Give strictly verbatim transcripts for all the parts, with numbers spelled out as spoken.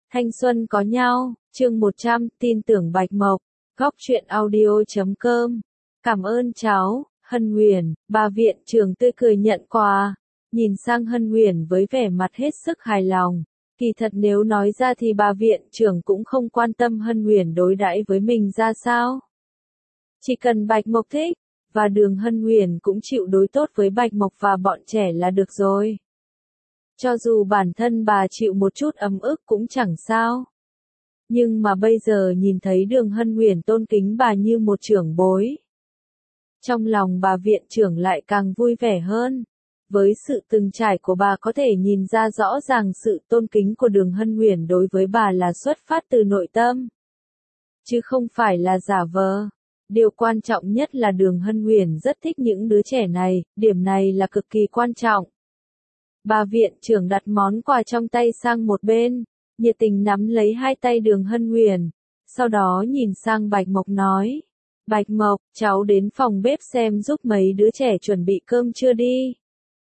Thanh xuân có nhau, chương một trăm, tin tưởng Bạch Mộc, góc truyện audio chấm com. Cảm ơn cháu, Hân Huyền, bà viện trưởng tươi cười nhận quà, nhìn sang Hân Huyền với vẻ mặt hết sức hài lòng. Kỳ thật nếu nói ra thì bà viện trưởng cũng không quan tâm Hân Huyền đối đãi với mình ra sao. Chỉ cần Bạch Mộc thích, và Đường Hân Huyền cũng chịu đối tốt với Bạch Mộc và bọn trẻ là được rồi. Cho dù bản thân bà chịu một chút ấm ức cũng chẳng sao. Nhưng mà bây giờ nhìn thấy Đường Hân Huyền tôn kính bà như một trưởng bối. Trong lòng bà viện trưởng lại càng vui vẻ hơn. Với sự từng trải của bà có thể nhìn ra rõ ràng sự tôn kính của Đường Hân Huyền đối với bà là xuất phát từ nội tâm. Chứ không phải là giả vờ. Điều quan trọng nhất là Đường Hân Huyền rất thích những đứa trẻ này, điểm này là cực kỳ quan trọng. Bà viện trưởng đặt món quà trong tay sang một bên, nhiệt tình nắm lấy hai tay Đường Hân Huyền, sau đó nhìn sang Bạch Mộc nói, Bạch Mộc, cháu đến phòng bếp xem giúp mấy đứa trẻ chuẩn bị cơm trưa đi.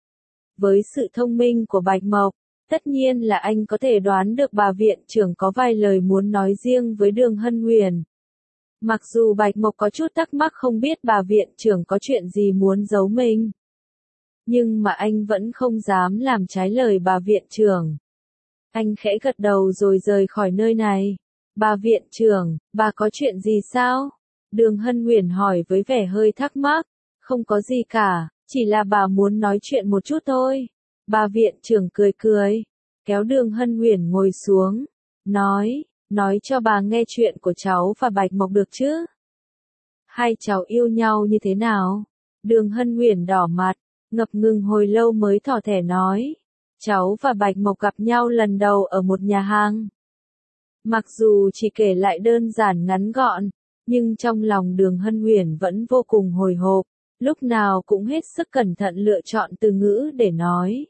Với sự thông minh của Bạch Mộc, tất nhiên là anh có thể đoán được bà viện trưởng có vài lời muốn nói riêng với Đường Hân Huyền. Mặc dù Bạch Mộc có chút thắc mắc không biết bà viện trưởng có chuyện gì muốn giấu mình. Nhưng mà anh vẫn không dám làm trái lời bà viện trưởng. Anh khẽ gật đầu rồi rời khỏi nơi này. Bà viện trưởng, bà có chuyện gì sao? Đường Hân Huyền hỏi với vẻ hơi thắc mắc. Không có gì cả, chỉ là bà muốn nói chuyện một chút thôi. Bà viện trưởng cười cười, kéo Đường Hân Huyền ngồi xuống, nói, nói cho bà nghe chuyện của cháu và Bạch Mộc được chứ? Hai cháu yêu nhau như thế nào? Đường Hân Huyền đỏ mặt, ngập ngừng hồi lâu mới thỏ thẻ nói, cháu và Bạch Mộc gặp nhau lần đầu ở một nhà hàng. Mặc dù chỉ kể lại đơn giản ngắn gọn, nhưng trong lòng Đường Hân Huyền vẫn vô cùng hồi hộp, lúc nào cũng hết sức cẩn thận lựa chọn từ ngữ để nói.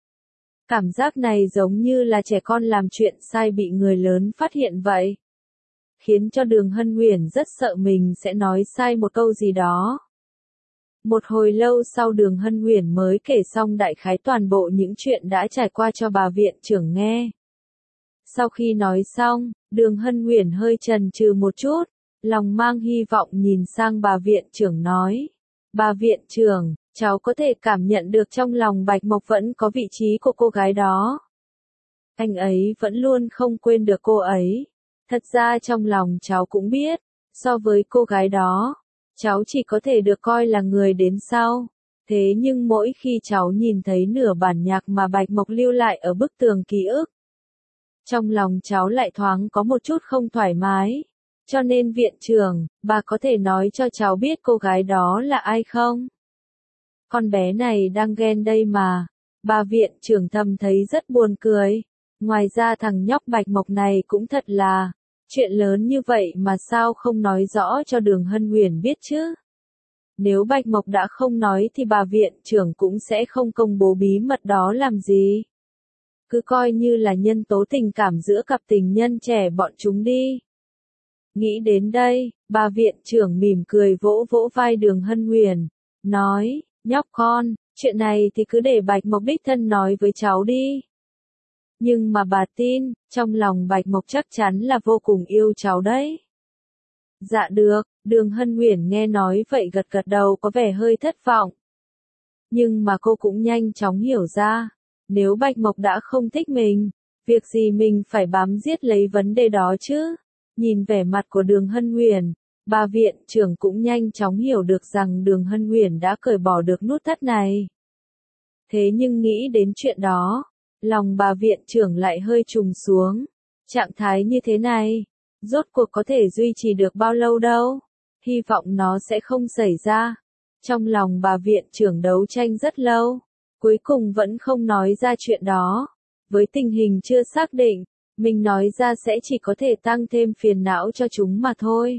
Cảm giác này giống như là trẻ con làm chuyện sai bị người lớn phát hiện vậy. Khiến cho Đường Hân Huyền rất sợ mình sẽ nói sai một câu gì đó. Một hồi lâu sau Đường Hân Huyền mới kể xong đại khái toàn bộ những chuyện đã trải qua cho bà viện trưởng nghe. Sau khi nói xong, Đường Hân Huyền hơi chần chừ một chút, lòng mang hy vọng nhìn sang bà viện trưởng nói. Bà viện trưởng, cháu có thể cảm nhận được trong lòng Bạch Mộc vẫn có vị trí của cô gái đó. Anh ấy vẫn luôn không quên được cô ấy. Thật ra trong lòng cháu cũng biết, so với cô gái đó, cháu chỉ có thể được coi là người đến sau. Thế nhưng mỗi khi cháu nhìn thấy nửa bản nhạc mà Bạch Mộc lưu lại ở bức tường ký ức, trong lòng cháu lại thoáng có một chút không thoải mái. Cho nên viện trưởng, bà có thể nói cho cháu biết cô gái đó là ai không? Con bé này đang ghen đây mà. Bà viện trưởng thầm thấy rất buồn cười. Ngoài ra thằng nhóc Bạch Mộc này cũng thật là, chuyện lớn như vậy mà sao không nói rõ cho Đường Hân Huyền biết chứ? Nếu Bạch Mộc đã không nói thì bà viện trưởng cũng sẽ không công bố bí mật đó làm gì. Cứ coi như là nhân tố tình cảm giữa cặp tình nhân trẻ bọn chúng đi. Nghĩ đến đây, bà viện trưởng mỉm cười vỗ vỗ vai Đường Hân Huyền, nói, nhóc con, chuyện này thì cứ để Bạch Mộc đích thân nói với cháu đi. Nhưng mà bà tin, trong lòng Bạch Mộc chắc chắn là vô cùng yêu cháu đấy. Dạ được, Đường Hân Huyền nghe nói vậy gật gật đầu có vẻ hơi thất vọng. Nhưng mà cô cũng nhanh chóng hiểu ra, nếu Bạch Mộc đã không thích mình, việc gì mình phải bám giết lấy vấn đề đó chứ? Nhìn vẻ mặt của Đường Hân Huyền, bà viện trưởng cũng nhanh chóng hiểu được rằng Đường Hân Huyền đã cởi bỏ được nút thắt này. Thế nhưng nghĩ đến chuyện đó, lòng bà viện trưởng lại hơi trùng xuống. Trạng thái như thế này, rốt cuộc có thể duy trì được bao lâu đâu? Hy vọng nó sẽ không xảy ra. Trong lòng bà viện trưởng đấu tranh rất lâu, cuối cùng vẫn không nói ra chuyện đó. Với tình hình chưa xác định, mình nói ra sẽ chỉ có thể tăng thêm phiền não cho chúng mà thôi.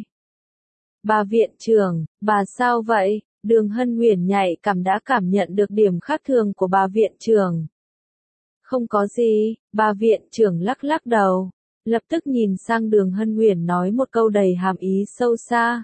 Bà viện trưởng, bà sao vậy? Đường Hân Huyền nhạy cảm đã cảm nhận được điểm khác thường của bà viện trưởng. Không có gì, bà viện trưởng lắc lắc đầu, lập tức nhìn sang Đường Hân Huyền nói một câu đầy hàm ý sâu xa.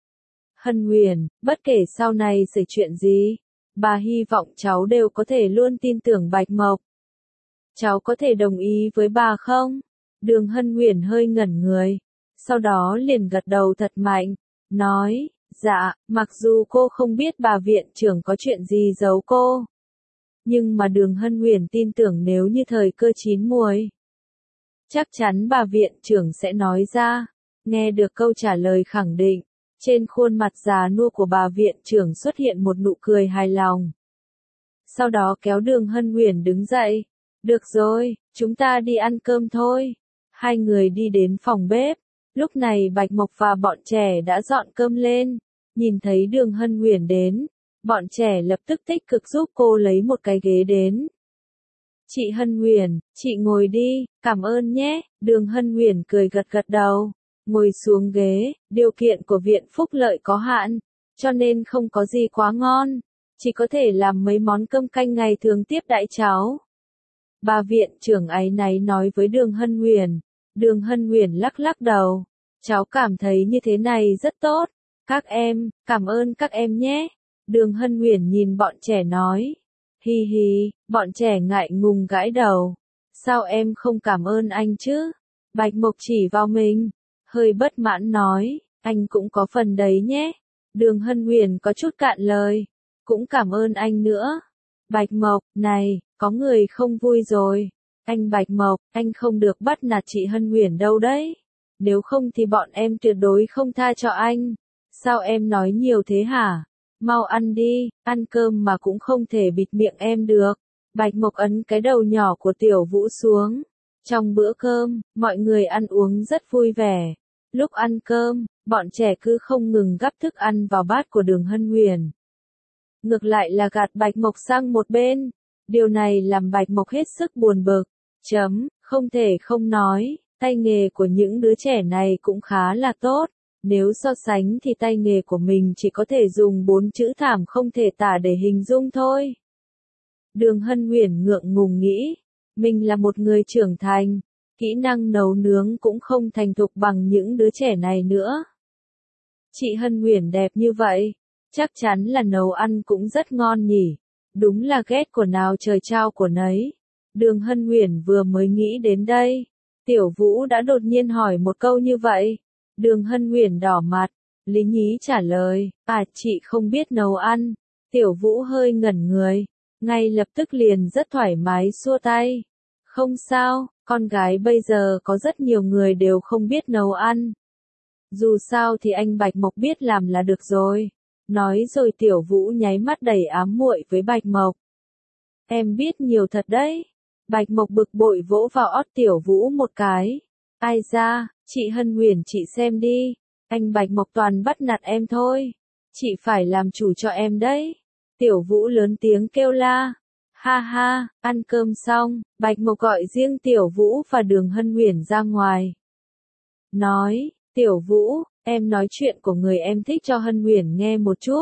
Hân Huyền, bất kể sau này xảy chuyện gì, bà hy vọng cháu đều có thể luôn tin tưởng Bạch Mộc. Cháu có thể đồng ý với bà không? Đường Hân Huyền hơi ngẩn người, sau đó liền gật đầu thật mạnh, nói, dạ, mặc dù cô không biết bà viện trưởng có chuyện gì giấu cô. Nhưng mà Đường Hân Huyền tin tưởng nếu như thời cơ chín muồi, chắc chắn bà viện trưởng sẽ nói ra. Nghe được câu trả lời khẳng định, trên khuôn mặt già nua của bà viện trưởng xuất hiện một nụ cười hài lòng. Sau đó kéo Đường Hân Huyền đứng dậy. Được rồi, chúng ta đi ăn cơm thôi. Hai người đi đến phòng bếp. Lúc này Bạch Mộc và bọn trẻ đã dọn cơm lên. Nhìn thấy Đường Hân Huyền đến, bọn trẻ lập tức tích cực giúp cô lấy một cái ghế đến. Chị Hân Huyền, chị ngồi đi, cảm ơn nhé. Đường Hân Huyền cười gật gật đầu, ngồi xuống ghế. Điều kiện của viện phúc lợi có hạn, cho nên không có gì quá ngon, chỉ có thể làm mấy món cơm canh ngày thường tiếp đãi cháu. Bà viện trưởng áy náy nói với Đường Hân Huyền. Đường Hân Huyền lắc lắc đầu, cháu cảm thấy như thế này rất tốt. Các em, cảm ơn các em nhé. Đường Hân Huyền nhìn bọn trẻ nói. Hi hi, bọn trẻ ngại ngùng gãi đầu. Sao em không cảm ơn anh chứ? Bạch Mộc chỉ vào mình, hơi bất mãn nói, anh cũng có phần đấy nhé. Đường Hân Huyền có chút cạn lời, cũng cảm ơn anh nữa. Bạch Mộc, này, có người không vui rồi. Anh Bạch Mộc, anh không được bắt nạt chị Hân Huyền đâu đấy. Nếu không thì bọn em tuyệt đối không tha cho anh. Sao em nói nhiều thế hả? Mau ăn đi, ăn cơm mà cũng không thể bịt miệng em được. Bạch Mộc ấn cái đầu nhỏ của Tiểu Vũ xuống. Trong bữa cơm, mọi người ăn uống rất vui vẻ. Lúc ăn cơm, bọn trẻ cứ không ngừng gắp thức ăn vào bát của Đường Hân Huyền. Ngược lại là gạt Bạch Mộc sang một bên. Điều này làm Bạch Mộc hết sức buồn bực. Chấm, không thể không nói, tay nghề của những đứa trẻ này cũng khá là tốt. Nếu so sánh thì tay nghề của mình chỉ có thể dùng bốn chữ thảm không thể tả để hình dung thôi. Đường Hân Huyền ngượng ngùng nghĩ, mình là một người trưởng thành, kỹ năng nấu nướng cũng không thành thục bằng những đứa trẻ này nữa. Chị Hân Huyền đẹp như vậy, chắc chắn là nấu ăn cũng rất ngon nhỉ. Đúng là ghét của nào trời trao của nấy. Đường Hân Huyền vừa mới nghĩ đến đây, Tiểu Vũ đã đột nhiên hỏi một câu như vậy. Đường Hân Huyền đỏ mặt, lý nhí trả lời, à chị không biết nấu ăn. Tiểu Vũ hơi ngẩn người, ngay lập tức liền rất thoải mái xua tay. Không sao, con gái bây giờ có rất nhiều người đều không biết nấu ăn. Dù sao thì anh Bạch Mộc biết làm là được rồi. Nói rồi Tiểu Vũ nháy mắt đầy ám muội với Bạch Mộc. Em biết nhiều thật đấy. Bạch Mộc bực bội vỗ vào ót Tiểu Vũ một cái. Ai ra, chị Hân Huyền chị xem đi. Anh Bạch Mộc toàn bắt nạt em thôi. Chị phải làm chủ cho em đấy. Tiểu Vũ lớn tiếng kêu la. Ha ha, ăn cơm xong, Bạch Mộc gọi riêng Tiểu Vũ và Đường Hân Huyền ra ngoài. Nói, Tiểu Vũ, em nói chuyện của người em thích cho Hân Huyền nghe một chút.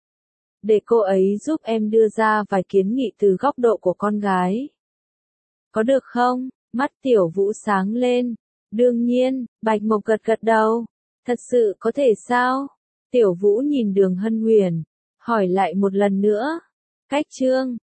Để cô ấy giúp em đưa ra vài kiến nghị từ góc độ của con gái. Có được không? Mắt Tiểu Vũ sáng lên. Đương nhiên, Bạch Mộc gật gật đầu. Thật sự có thể sao? Tiểu Vũ nhìn Đường Hân Huyền, hỏi lại một lần nữa. Cách chương